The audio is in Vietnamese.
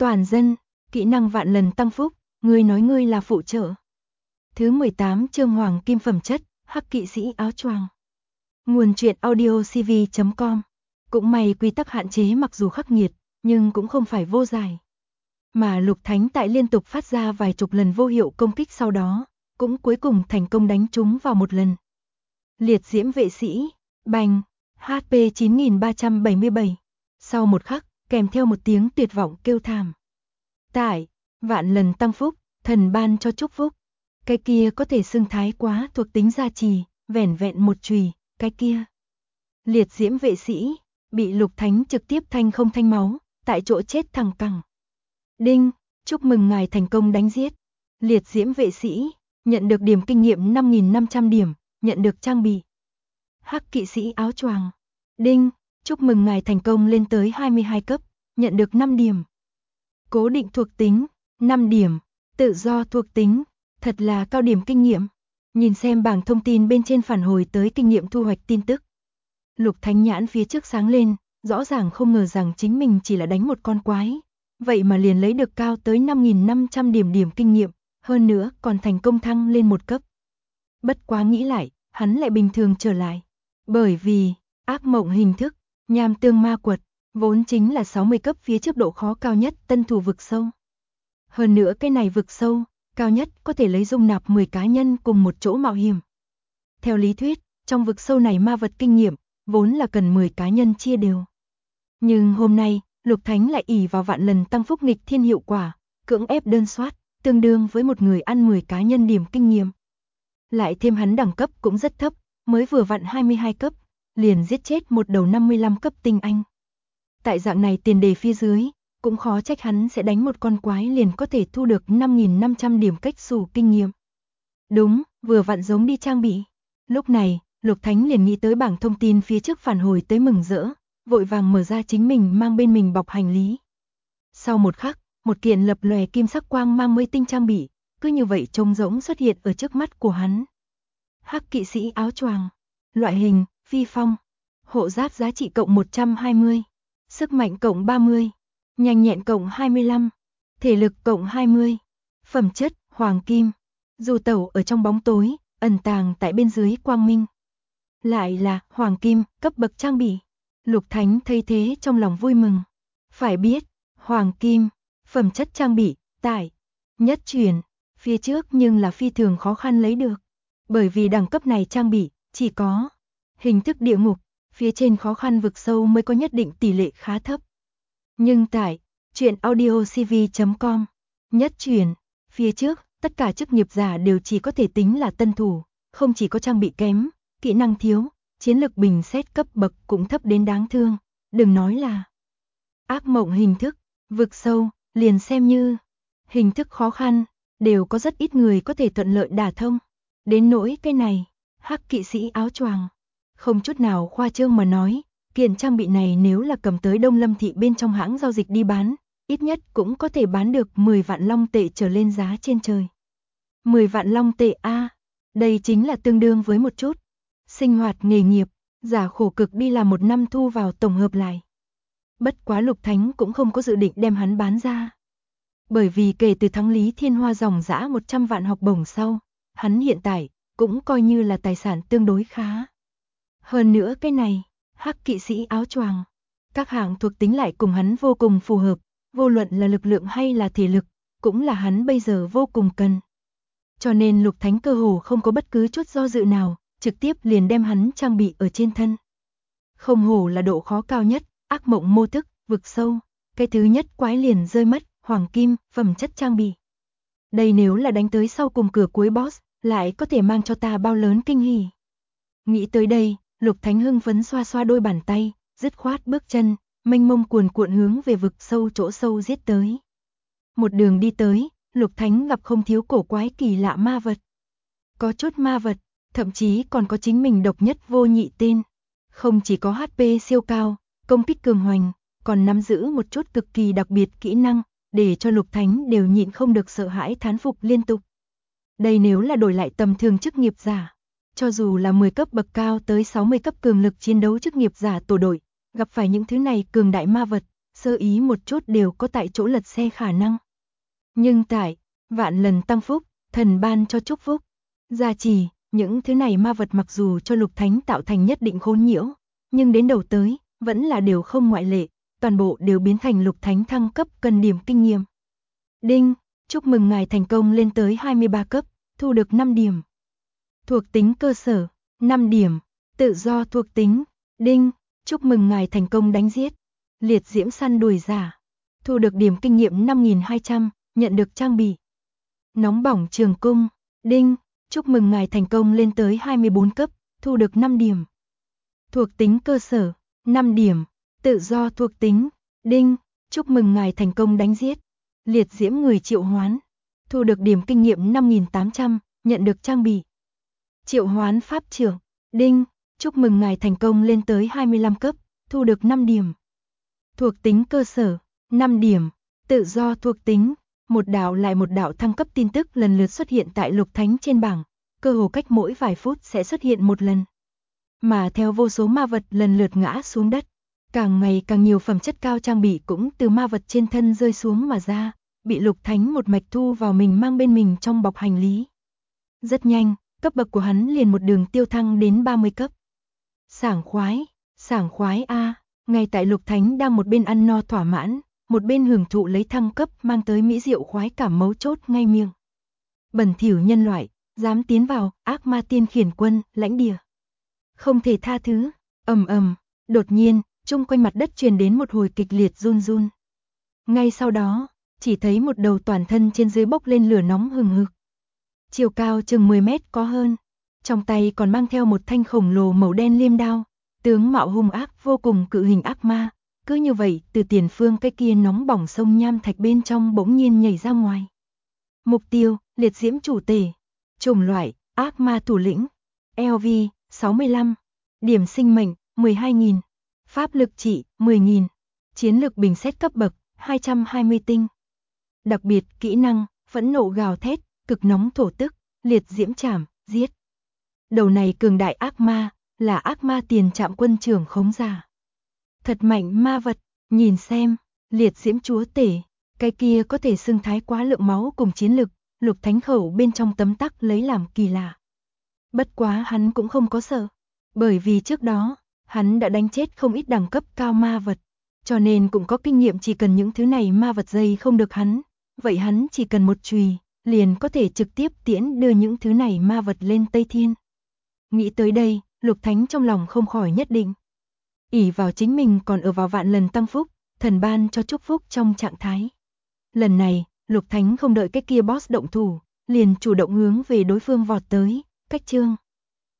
Toàn dân, kỹ năng vạn lần tăng phúc, ngươi nói ngươi là phụ trợ. Thứ 18 chương Hoàng Kim phẩm chất, Hắc Kỵ Sĩ áo choàng. Nguồn truyện audiocv.com. Cũng may quy tắc hạn chế mặc dù khắc nghiệt, nhưng cũng không phải vô giải. Mà Lục Thánh tại liên tục phát ra vài chục lần vô hiệu công kích sau đó, cũng cuối cùng thành công đánh trúng vào một lần. Liệt diễm vệ sĩ, bành, HP 9377. Sau một khắc, kèm theo một tiếng tuyệt vọng kêu thảm. Tại, vạn lần tăng phúc, thần ban cho chúc phúc. Cái kia có thể xưng thái quá thuộc tính gia trì, vẻn vẹn một chùy, cái kia. Liệt diễm vệ sĩ, bị Lục Thánh trực tiếp thanh không thanh máu, tại chỗ chết thẳng cẳng. Đinh, chúc mừng ngài thành công đánh giết. Liệt diễm vệ sĩ, nhận được điểm kinh nghiệm 5.500 điểm, nhận được trang bị. Hắc Kỵ Sĩ áo choàng. Đinh, chúc mừng ngài thành công lên tới 22 cấp, nhận được 5 điểm. Cố định thuộc tính, 5 điểm. Tự do thuộc tính, thật là cao điểm kinh nghiệm. Nhìn xem bảng thông tin bên trên phản hồi tới kinh nghiệm thu hoạch tin tức. Lục Thánh nhãn phía trước sáng lên, rõ ràng không ngờ rằng chính mình chỉ là đánh một con quái. Vậy mà liền lấy được cao tới 5.500 điểm kinh nghiệm, hơn nữa còn thành công thăng lên một cấp. Bất quá nghĩ lại, hắn lại bình thường trở lại. Bởi vì, ác mộng hình thức, nham tương ma quật, vốn chính là 60 cấp phía trước độ khó cao nhất tân thủ vực sâu. Hơn nữa cái này vực sâu, cao nhất có thể lấy dung nạp 10 cá nhân cùng một chỗ mạo hiểm. Theo lý thuyết, trong vực sâu này ma vật kinh nghiệm, vốn là cần 10 cá nhân chia đều. Nhưng hôm nay, Lục Thánh lại ỷ vào vạn lần tăng phúc nghịch thiên hiệu quả, cưỡng ép đơn soát, tương đương với một người ăn 10 cá nhân điểm kinh nghiệm. Lại thêm hắn đẳng cấp cũng rất thấp, mới vừa vặn 22 cấp, liền giết chết một đầu 55 cấp tinh anh. Tại dạng này tiền đề phía dưới, cũng khó trách hắn sẽ đánh một con quái liền có thể thu được 5.500 điểm cách xù kinh nghiệm. Đúng, vừa vặn giống đi trang bị. Lúc này, Lục Thánh liền nghĩ tới bảng thông tin phía trước phản hồi tới mừng rỡ, vội vàng mở ra chính mình mang bên mình bọc hành lý. Sau một khắc, một kiện lập lòe kim sắc quang mang mới tinh trang bị, cứ như vậy trông rỗng xuất hiện ở trước mắt của hắn. Hắc Kỵ Sĩ áo choàng, loại hình, phi phong, hộ giáp giá trị cộng 120, sức mạnh cộng 30, nhanh nhẹn cộng 25, thể lực cộng 20, phẩm chất, hoàng kim, dù tẩu ở trong bóng tối, ẩn tàng tại bên dưới quang minh. Lại là hoàng kim, cấp bậc trang bị. Lục Thánh thấy thế trong lòng vui mừng. Phải biết, hoàng kim, phẩm chất trang bị, tại nhất chuyển, phía trước nhưng là phi thường khó khăn lấy được. Bởi vì đẳng cấp này trang bị, chỉ có hình thức địa ngục, phía trên khó khăn vực sâu mới có nhất định tỷ lệ khá thấp. Nhưng tại truyện audiocv.com, nhất chuyển, phía trước, tất cả chức nghiệp giả đều chỉ có thể tính là tân thủ, không chỉ có trang bị kém, kỹ năng thiếu, chiến lực bình xét cấp bậc cũng thấp đến đáng thương, đừng nói là ác mộng hình thức, vực sâu, liền xem như hình thức khó khăn, đều có rất ít người có thể thuận lợi đả thông. Đến nỗi cái này, Hắc Kỵ Sĩ áo choàng, không chút nào khoa trương mà nói, kiện trang bị này nếu là cầm tới Đông Lâm thị bên trong hãng giao dịch đi bán, ít nhất cũng có thể bán được 10 vạn long tệ trở lên giá trên trời. 10 vạn long tệ a, đây chính là tương đương với một chút sinh hoạt nghề nghiệp, giả khổ cực đi làm một năm thu vào tổng hợp lại. Bất quá Lục Thánh cũng không có dự định đem hắn bán ra. Bởi vì kể từ thắng Lý Thiên Hoa dòng dã 100 vạn học bổng sau, hắn hiện tại cũng coi như là tài sản tương đối khá. Hơn nữa cái này, Hắc Kỵ Sĩ áo choàng, các hạng thuộc tính lại cùng hắn vô cùng phù hợp, vô luận là lực lượng hay là thể lực, cũng là hắn bây giờ vô cùng cần. Cho nên Lục Thánh cơ hồ không có bất cứ chút do dự nào, trực tiếp liền đem hắn trang bị ở trên thân. Không hổ là độ khó cao nhất, ác mộng mô thức, vực sâu, cái thứ nhất quái liền rơi mất, hoàng kim, phẩm chất trang bị. Đây nếu là đánh tới sau cùng cửa cuối boss, lại có thể mang cho ta bao lớn kinh hỉ. Nghĩ tới đây, Lục Thánh hưng phấn xoa xoa đôi bàn tay, dứt khoát bước chân, mênh mông cuồn cuộn hướng về vực sâu chỗ sâu giết tới. Một đường đi tới, Lục Thánh gặp không thiếu cổ quái kỳ lạ ma vật. Có chút ma vật, thậm chí còn có chính mình độc nhất vô nhị tên. Không chỉ có HP siêu cao, công kích cường hoành, còn nắm giữ một chút cực kỳ đặc biệt kỹ năng, để cho Lục Thánh đều nhịn không được sợ hãi thán phục liên tục. Đây nếu là đổi lại tầm thường chức nghiệp giả, cho dù là 10 cấp bậc cao tới 60 cấp cường lực chiến đấu chức nghiệp giả tổ đội, gặp phải những thứ này cường đại ma vật, sơ ý một chút đều có tại chỗ lật xe khả năng. Nhưng tại vạn lần tăng phúc, thần ban cho chúc phúc, gia trì, những thứ này ma vật mặc dù cho Lục Thánh tạo thành nhất định khốn nhiễu, nhưng đến đầu tới, vẫn là đều không ngoại lệ, toàn bộ đều biến thành Lục Thánh thăng cấp cần điểm kinh nghiệm. Đinh, chúc mừng ngài thành công lên tới 23 cấp, thu được 5 điểm. Thuộc tính cơ sở, 5 điểm, tự do thuộc tính. Đinh, chúc mừng ngài thành công đánh giết liệt diễm săn đuổi giả, thu được điểm kinh nghiệm 5200, nhận được trang bị nóng bỏng trường cung. Đinh, chúc mừng ngài thành công lên tới 24 cấp, thu được 5 điểm. Thuộc tính cơ sở, 5 điểm, tự do thuộc tính. Đinh, chúc mừng ngài thành công đánh giết liệt diễm người triệu hoán, thu được điểm kinh nghiệm 5800, nhận được trang bị triệu hoán pháp trưởng. Đinh, chúc mừng ngài thành công lên tới 25 cấp, thu được 5 điểm. Thuộc tính cơ sở, 5 điểm, tự do thuộc tính. Một đạo lại một đạo thăng cấp tin tức lần lượt xuất hiện tại Lục Thánh trên bảng, cơ hồ cách mỗi vài phút sẽ xuất hiện một lần. Mà theo vô số ma vật lần lượt ngã xuống đất, càng ngày càng nhiều phẩm chất cao trang bị cũng từ ma vật trên thân rơi xuống mà ra, bị Lục Thánh một mạch thu vào mình mang bên mình trong bọc hành lý. Rất nhanh, cấp bậc của hắn liền một đường tiêu thăng đến 30 cấp. Sảng khoái a, ngay tại Lục Thánh đang một bên ăn no thỏa mãn, một bên hưởng thụ lấy thăng cấp mang tới mỹ diệu khoái cảm mấu chốt ngay miệng. Bẩn thỉu nhân loại, dám tiến vào ác ma tiên khiển quân, lãnh địa. Không thể tha thứ, đột nhiên, chung quanh mặt đất truyền đến một hồi kịch liệt run run. Ngay sau đó, chỉ thấy một đầu toàn thân trên dưới bốc lên lửa nóng hừng hực. Chiều cao chừng 10 mét có hơn, trong tay còn mang theo một thanh khổng lồ màu đen liêm đao, tướng mạo hung ác vô cùng cự hình ác ma. Cứ như vậy, từ tiền phương cái kia nóng bỏng sông nham thạch bên trong bỗng nhiên nhảy ra ngoài. Mục tiêu, liệt diễm chủ tể. Chủng loại, ác ma thủ lĩnh. LV, 65. Điểm sinh mệnh, 12.000. Pháp lực trị, 10.000. Chiến lực bình xét cấp bậc, 220 tinh. Đặc biệt, kỹ năng, phẫn nộ gào thét, cực nóng thổ tức, liệt diễm chảm, giết. Đầu này cường đại ác ma, là ác ma tiền trạm quân trưởng khống giả. Thật mạnh ma vật, nhìn xem, liệt diễm chúa tể, cái kia có thể xưng thái quá lượng máu cùng chiến lực, Lục Thánh khẩu bên trong tấm tắc lấy làm kỳ lạ. Bất quá hắn cũng không có sợ, bởi vì trước đó, hắn đã đánh chết không ít đẳng cấp cao ma vật, cho nên cũng có kinh nghiệm chỉ cần những thứ này ma vật dây không được hắn, vậy hắn chỉ cần một chùy, liền có thể trực tiếp tiễn đưa những thứ này ma vật lên Tây Thiên. Nghĩ tới đây, Lục Thánh trong lòng không khỏi nhất định. Ỷ vào chính mình còn ở vào vạn lần tăng phúc, thần ban cho chúc phúc trong trạng thái. Lần này, Lục Thánh không đợi cái kia boss động thủ, liền chủ động hướng về đối phương vọt tới, cách chương.